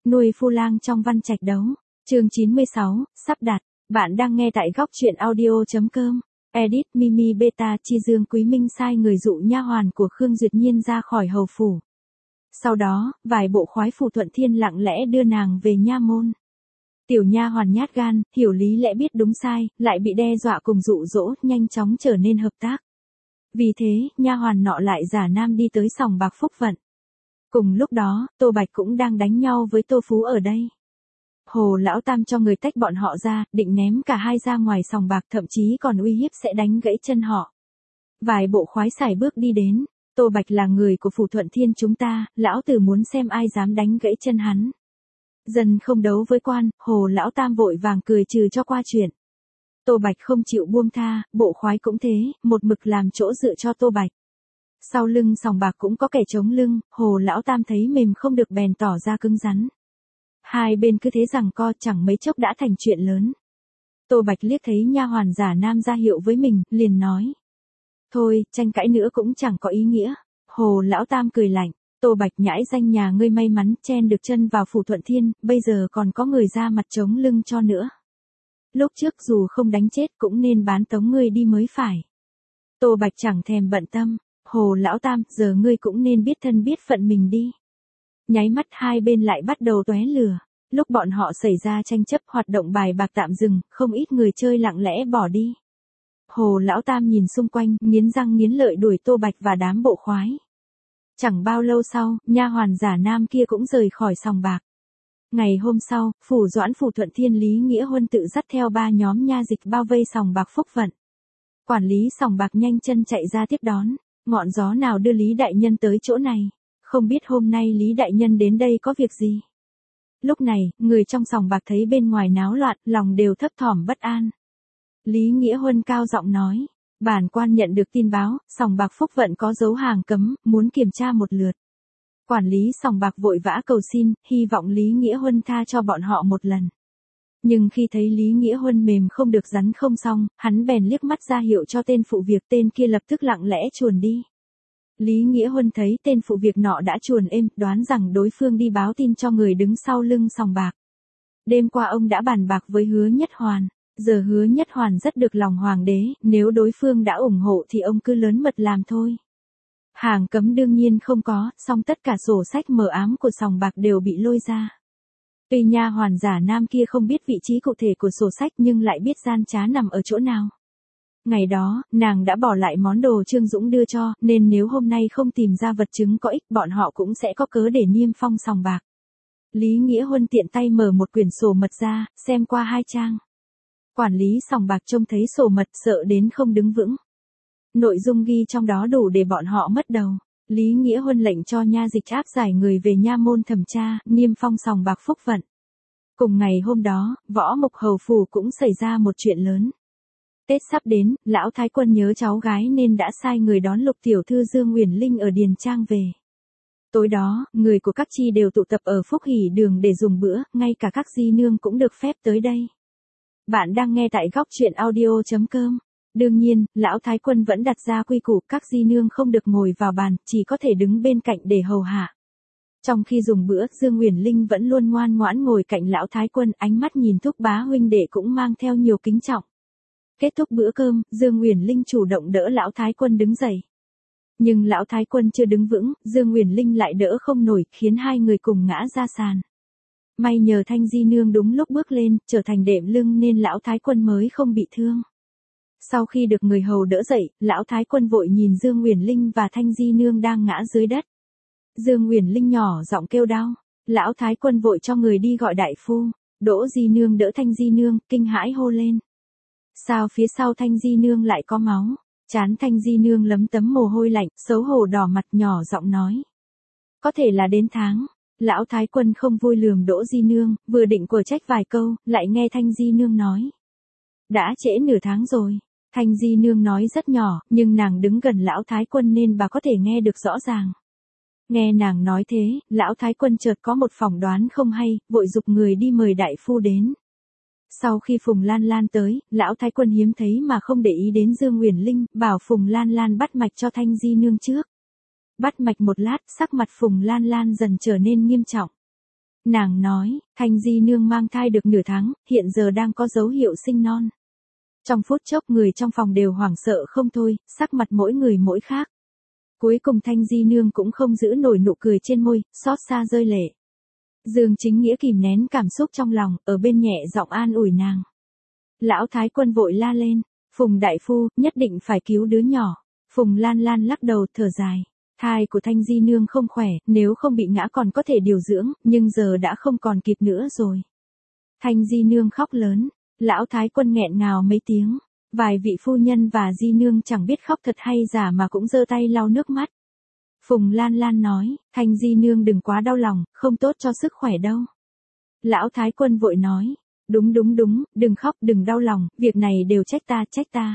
Nuôi phu lang trong văn trạch đấu. Chương 96, sắp đặt. Bạn đang nghe tại góc truyện audio.com. Edit Mimi Beta. Chi Dương Quý Minh sai người dụ nha hoàn của Khương Duyệt Nhiên ra khỏi hầu phủ. Sau đó, vài bộ khoái phủ Thuận Thiên lặng lẽ đưa nàng về nha môn. Tiểu nha hoàn nhát gan, hiểu lý lẽ biết đúng sai, lại bị đe dọa cùng dụ dỗ, nhanh chóng trở nên hợp tác. Vì thế, nha hoàn nọ lại giả nam đi tới sòng bạc Phúc Vận. Cùng lúc đó, Tô Bạch cũng đang đánh nhau với Tô Phú ở đây. Hồ Lão Tam cho người tách bọn họ ra, định ném cả hai ra ngoài sòng bạc, thậm chí còn uy hiếp sẽ đánh gãy chân họ. Vài bộ khoái sải bước đi đến. Tô Bạch là người của phủ Thuận Thiên chúng ta, lão tử muốn xem ai dám đánh gãy chân hắn. Dân không đấu với quan, Hồ Lão Tam vội vàng cười trừ cho qua chuyện. Tô Bạch không chịu buông tha, bộ khoái cũng thế, một mực làm chỗ dựa cho Tô Bạch. Sau lưng sòng bạc cũng có kẻ chống lưng, Hồ Lão Tam thấy mềm không được bèn tỏ ra cứng rắn. Hai bên cứ thế giằng co, chẳng mấy chốc đã thành chuyện lớn. Tô Bạch liếc thấy nha hoàn giả nam ra hiệu với mình, liền nói. Thôi, tranh cãi nữa cũng chẳng có ý nghĩa. Hồ Lão Tam cười lạnh. Tô Bạch nhãi danh nhà ngươi may mắn chen được chân vào phủ Thuận Thiên, bây giờ còn có người ra mặt chống lưng cho nữa. Lúc trước dù không đánh chết cũng nên bán tống ngươi đi mới phải. Tô Bạch chẳng thèm bận tâm. Hồ Lão Tam, giờ ngươi cũng nên biết thân biết phận mình đi. Nháy mắt hai bên lại bắt đầu tóe lửa. Lúc bọn họ xảy ra tranh chấp, hoạt động bài bạc tạm dừng, không ít người chơi lặng lẽ bỏ đi. Hồ Lão Tam nhìn xung quanh, nghiến răng nghiến lợi đuổi Tô Bạch và đám bộ khoái. Chẳng bao lâu sau, nha hoàn giả nam kia cũng rời khỏi sòng bạc. Ngày hôm sau, phủ Doãn phủ Thuận Thiên Lý Nghĩa Huân tự dắt theo 3 nhóm nha dịch bao vây sòng bạc Phúc Vận. Quản lý sòng bạc nhanh chân chạy ra tiếp đón. Ngọn gió nào đưa Lý Đại Nhân tới chỗ này? Không biết hôm nay Lý Đại Nhân đến đây có việc gì? Lúc này, người trong sòng bạc thấy bên ngoài náo loạn, lòng đều thấp thỏm bất an. Lý Nghĩa Huân cao giọng nói. Bản quan nhận được tin báo, sòng bạc Phúc Vận có dấu hàng cấm, muốn kiểm tra một lượt. Quản lý sòng bạc vội vã cầu xin, hy vọng Lý Nghĩa Huân tha cho bọn họ một lần. Nhưng khi thấy Lý Nghĩa Huân mềm không được rắn không xong, hắn bèn liếc mắt ra hiệu cho tên phụ việc, tên kia lập tức lặng lẽ chuồn đi. Lý Nghĩa Huân thấy tên phụ việc nọ đã chuồn êm, đoán rằng đối phương đi báo tin cho người đứng sau lưng sòng bạc. Đêm qua ông đã bàn bạc với Hứa Nhất Hoàn. Giờ Hứa Nhất Hoàn rất được lòng hoàng đế, nếu đối phương đã ủng hộ thì ông cứ lớn mật làm thôi. Hàng cấm đương nhiên không có, song tất cả sổ sách mờ ám của sòng bạc đều bị lôi ra. Tuy nha hoàn giả nam kia không biết vị trí cụ thể của sổ sách nhưng lại biết gian trá nằm ở chỗ nào. Ngày đó, nàng đã bỏ lại món đồ Trương Dũng đưa cho, nên nếu hôm nay không tìm ra vật chứng có ích, bọn họ cũng sẽ có cớ để niêm phong sòng bạc. Lý Nghĩa Huân tiện tay mở một quyển sổ mật ra, xem qua 2 trang. Quản lý sòng bạc trông thấy sổ mật sợ đến không đứng vững. Nội dung ghi trong đó đủ để bọn họ mất đầu. Lý Nghĩa Huân lệnh cho nha dịch áp giải người về nha môn thẩm tra, niêm phong sòng bạc Phúc Vận. Cùng ngày hôm đó, Võ Mục hầu phủ cũng xảy ra một chuyện lớn. Tết sắp đến, lão thái quân nhớ cháu gái nên đã sai người đón Lục tiểu thư Dương Uyển Linh ở Điền Trang về. Tối đó, người của các chi đều tụ tập ở Phúc Hỷ Đường để dùng bữa, ngay cả các di nương cũng được phép tới đây. Bạn đang nghe tại góc truyện audio.com. Đương nhiên, lão thái quân vẫn đặt ra quy củ, các di nương không được ngồi vào bàn, chỉ có thể đứng bên cạnh để hầu hạ. Trong khi dùng bữa, Dương Uyển Linh vẫn luôn ngoan ngoãn ngồi cạnh lão thái quân, ánh mắt nhìn Thúc bá huynh đệ cũng mang theo nhiều kính trọng. Kết thúc bữa cơm, Dương Uyển Linh chủ động đỡ lão thái quân đứng dậy. Nhưng lão thái quân chưa đứng vững, Dương Uyển Linh lại đỡ không nổi, khiến hai người cùng ngã ra sàn. May nhờ Thanh Di nương đúng lúc bước lên, trở thành đệm lưng nên lão thái quân mới không bị thương. Sau khi được người hầu đỡ dậy, lão thái quân vội nhìn Dương Uyển Linh và Thanh Di nương đang ngã dưới đất. Dương Uyển Linh nhỏ giọng kêu đau. Lão thái quân vội cho người đi gọi đại phu. Đỗ Di nương đỡ Thanh Di nương, kinh hãi hô lên. Sao phía sau Thanh Di nương lại có máu? Trán Thanh Di nương lấm tấm mồ hôi lạnh, xấu hổ đỏ mặt, nhỏ giọng nói. Có thể là đến tháng. Lão thái quân không vui lườm Đỗ Di nương, vừa định quở trách vài câu, lại nghe Thanh Di nương nói. Đã trễ nửa tháng rồi. Thanh Di nương nói rất nhỏ, nhưng nàng đứng gần lão thái quân nên bà có thể nghe được rõ ràng. Nghe nàng nói thế, lão thái quân chợt có một phỏng đoán không hay, vội giục người đi mời đại phu đến. Sau khi Phùng Lan Lan tới, lão thái quân hiếm thấy mà không để ý đến Dương Uyển Linh, bảo Phùng Lan Lan bắt mạch cho Thanh Di nương trước. Bắt mạch một lát, sắc mặt Phùng Lan Lan dần trở nên nghiêm trọng. Nàng nói, Thanh Di nương mang thai được nửa tháng, hiện giờ đang có dấu hiệu sinh non. Trong phút chốc người trong phòng đều hoảng sợ không thôi, sắc mặt mỗi người mỗi khác. Cuối cùng Thanh Di nương cũng không giữ nổi nụ cười trên môi, xót xa rơi lệ. Dương Chính Nghĩa kìm nén cảm xúc trong lòng, ở bên nhẹ giọng an ủi nàng. Lão Thái Quân vội la lên, Phùng đại phu, nhất định phải cứu đứa nhỏ. Phùng Lan Lan lắc đầu thở dài. Thai của Thanh Di nương không khỏe, nếu không bị ngã còn có thể điều dưỡng, nhưng giờ đã không còn kịp nữa rồi. Thanh Di nương khóc lớn, Lão Thái Quân nghẹn ngào mấy tiếng. Vài vị phu nhân và Di nương chẳng biết khóc thật hay giả mà cũng giơ tay lau nước mắt. Phùng Lan Lan nói, Thanh Di nương đừng quá đau lòng, không tốt cho sức khỏe đâu. Lão Thái Quân vội nói, đúng, đừng khóc, đừng đau lòng, việc này đều trách ta.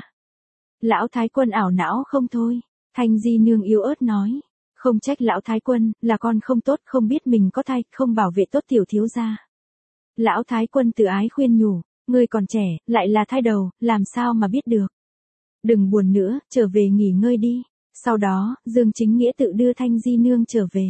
Lão Thái Quân ảo não không thôi. Thanh Di nương yếu ớt nói, không trách Lão Thái Quân, là con không tốt, không biết mình có thai, không bảo vệ tốt tiểu thiếu gia. Lão Thái Quân từ ái khuyên nhủ, ngươi còn trẻ, lại là thai đầu, làm sao mà biết được. Đừng buồn nữa, trở về nghỉ ngơi đi. Sau đó, Dương Chính Nghĩa tự đưa Thanh Di nương trở về.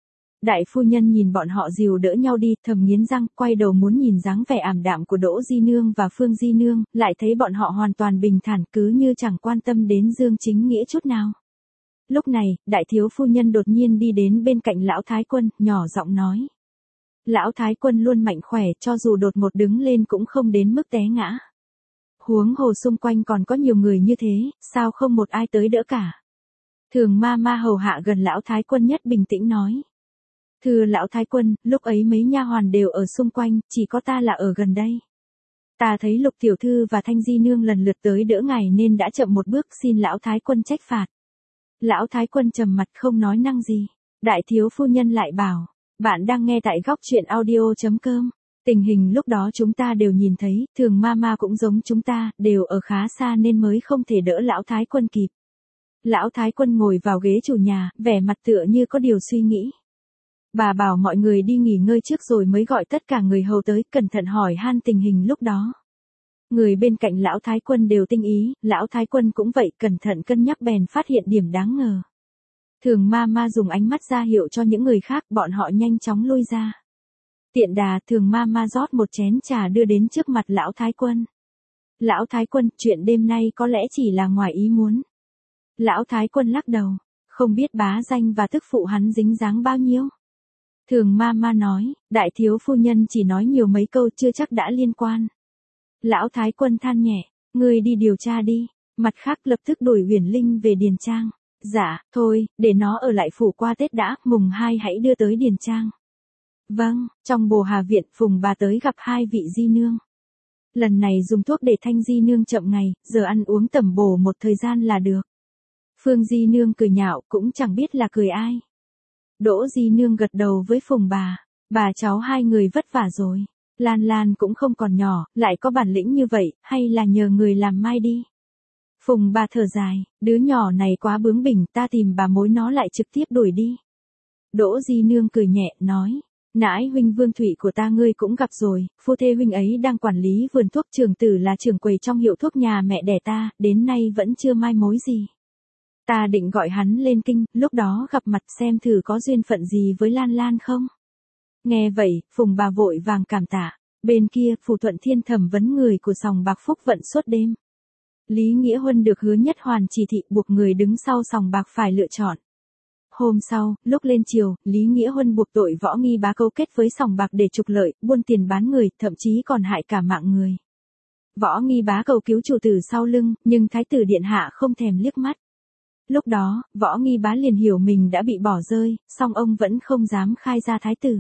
Đại phu nhân nhìn bọn họ dìu đỡ nhau đi, thầm nghiến răng, quay đầu muốn nhìn dáng vẻ ảm đạm của Đỗ Di nương và Phương Di nương, lại thấy bọn họ hoàn toàn bình thản, cứ như chẳng quan tâm đến Dương Chính Nghĩa chút nào. Lúc này, đại thiếu phu nhân đột nhiên đi đến bên cạnh Lão Thái Quân, nhỏ giọng nói. Lão Thái Quân luôn mạnh khỏe, cho dù đột ngột đứng lên cũng không đến mức té ngã. Huống hồ xung quanh còn có nhiều người như thế, sao không một ai tới đỡ cả. Thường ma ma hầu hạ gần Lão Thái Quân nhất bình tĩnh nói. Thưa Lão Thái Quân, lúc ấy mấy nha hoàn đều ở xung quanh, chỉ có ta là ở gần đây. Ta thấy Lục tiểu thư và Thanh Di nương lần lượt tới đỡ ngài nên đã chậm một bước, xin Lão Thái Quân trách phạt. Lão Thái Quân trầm mặt không nói năng gì. Đại thiếu phu nhân lại bảo, bạn đang nghe tại góc truyện audio.com. Tình hình lúc đó chúng ta đều nhìn thấy, Thường ma ma cũng giống chúng ta, đều ở khá xa nên mới không thể đỡ Lão Thái Quân kịp. Lão Thái Quân ngồi vào ghế chủ nhà, vẻ mặt tựa như có điều suy nghĩ. Bà bảo mọi người đi nghỉ ngơi trước rồi mới gọi tất cả người hầu tới, cẩn thận hỏi han tình hình lúc đó. Người bên cạnh Lão Thái Quân đều tinh ý, Lão Thái Quân cũng vậy, cẩn thận cân nhắc bèn phát hiện điểm đáng ngờ. Thường ma ma dùng ánh mắt ra hiệu cho những người khác, bọn họ nhanh chóng lui ra. Tiện đà, Thường ma ma rót một chén trà đưa đến trước mặt Lão Thái Quân. Lão Thái Quân, chuyện đêm nay có lẽ chỉ là ngoài ý muốn. Lão Thái Quân lắc đầu, không biết bá danh và tức phụ hắn dính dáng bao nhiêu. Thường ma ma nói, đại thiếu phu nhân chỉ nói nhiều mấy câu chưa chắc đã liên quan. Lão Thái Quân than nhẹ, ngươi đi điều tra đi, mặt khác lập tức đuổi Huyền Linh về Điền Trang. Dạ, thôi, để nó ở lại phủ qua Tết đã, mùng 2 hãy đưa tới Điền Trang. Vâng, trong Bồ Hà Viện, Phùng bà tới gặp hai vị Di nương. Lần này dùng thuốc để Thanh Di nương chậm ngày, giờ ăn uống tẩm bổ một thời gian là được. Phương Di nương cười nhạo, cũng chẳng biết là cười ai. Đỗ Di nương gật đầu với Phùng bà cháu hai người vất vả rồi. Lan Lan cũng không còn nhỏ, lại có bản lĩnh như vậy, hay là nhờ người làm mai đi. Phùng bà thở dài, đứa nhỏ này quá bướng bỉnh, ta tìm bà mối nó lại trực tiếp đuổi đi. Đỗ Di nương cười nhẹ, nói, nãi huynh Vương Thủy của ta ngươi cũng gặp rồi, phu thê huynh ấy đang quản lý vườn thuốc, trưởng tử là trưởng quầy trong hiệu thuốc nhà mẹ đẻ ta, đến nay vẫn chưa mai mối gì. Ta định gọi hắn lên kinh, lúc đó gặp mặt xem thử có duyên phận gì với Lan Lan không. Nghe vậy, Phùng bà vội vàng cảm tạ. Bên kia, Phù Thuận Thiên thẩm vấn người của sòng bạc Phúc Vận suốt đêm. Lý Nghĩa Huân được Hứa Nhất Hoàn chỉ thị buộc người đứng sau sòng bạc phải lựa chọn. Hôm sau, lúc lên chiều, Lý Nghĩa Huân buộc tội Võ Nghi Bá câu kết với sòng bạc để trục lợi, buôn tiền bán người, thậm chí còn hại cả mạng người. Võ Nghi Bá cầu cứu chủ tử sau lưng, nhưng Thái tử điện hạ không thèm liếc mắt. Lúc đó, Võ Nghi Bá liền hiểu mình đã bị bỏ rơi, song ông vẫn không dám khai ra thái tử.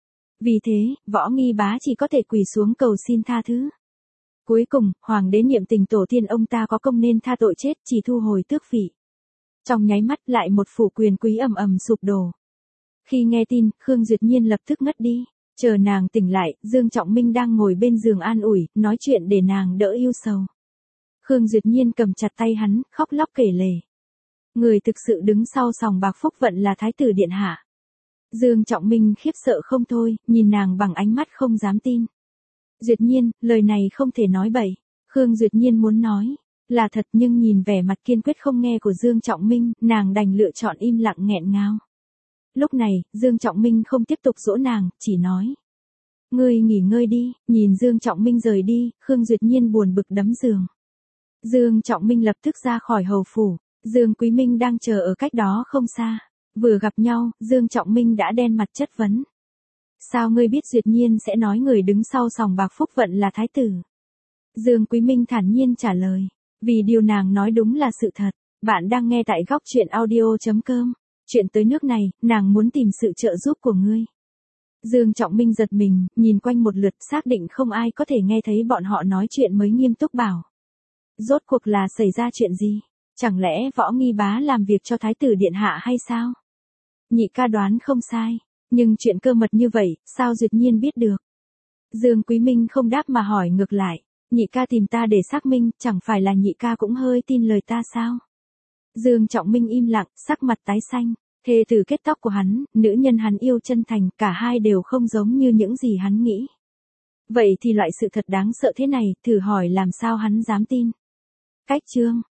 Vì thế, Võ Nghi Bá chỉ có thể quỳ xuống cầu xin tha thứ. Cuối cùng, hoàng đế niệm tình tổ tiên ông ta có công nên tha tội chết, chỉ thu hồi tước vị. Trong nháy mắt lại một phủ quyền quý ầm ầm sụp đổ. Khi nghe tin, Khương Duyệt Nhiên lập tức ngất đi. Chờ nàng tỉnh lại, Dương Trọng Minh đang ngồi bên giường an ủi, nói chuyện để nàng đỡ ưu sầu. Khương Duyệt Nhiên cầm chặt tay hắn, khóc lóc kể lể. Người thực sự đứng sau sòng bạc Phúc Vận là Thái tử điện hạ. Dương Trọng Minh khiếp sợ không thôi, nhìn nàng bằng ánh mắt không dám tin. Duyệt Nhiên, lời này không thể nói bậy. Khương Duyệt Nhiên muốn nói là thật, nhưng nhìn vẻ mặt kiên quyết không nghe của Dương Trọng Minh, nàng đành lựa chọn im lặng nghẹn ngào. Lúc này, Dương Trọng Minh không tiếp tục dỗ nàng, chỉ nói, Ngươi nghỉ ngơi đi, nhìn Dương Trọng Minh rời đi, Khương Duyệt Nhiên buồn bực đấm giường. Dương Trọng Minh lập tức ra khỏi hầu phủ, Dương Quý Minh đang chờ ở cách đó không xa. Vừa gặp nhau, Dương Trọng Minh đã đen mặt chất vấn. Sao ngươi biết Duyệt Nhiên sẽ nói người đứng sau sòng bạc Phúc Vận là thái tử? Dương Quý Minh thản nhiên trả lời. Vì điều nàng nói đúng là sự thật. Bạn đang nghe tại góc truyện audio.com. Chuyện tới nước này, nàng muốn tìm sự trợ giúp của ngươi. Dương Trọng Minh giật mình, nhìn quanh một lượt xác định không ai có thể nghe thấy bọn họ nói chuyện mới nghiêm túc bảo. Rốt cuộc là xảy ra chuyện gì? Chẳng lẽ Võ Nghi Bá làm việc cho thái tử điện hạ hay sao? Nhị ca đoán không sai. Nhưng chuyện cơ mật như vậy, sao Duyệt Nhiên biết được? Dương Quý Minh không đáp mà hỏi ngược lại. Nhị ca tìm ta để xác minh, chẳng phải là nhị ca cũng hơi tin lời ta sao? Dương Trọng Minh im lặng, sắc mặt tái xanh. Thề tử kết tóc của hắn, nữ nhân hắn yêu chân thành, cả hai đều không giống như những gì hắn nghĩ. Vậy thì loại sự thật đáng sợ thế này, thử hỏi làm sao hắn dám tin? Cách chương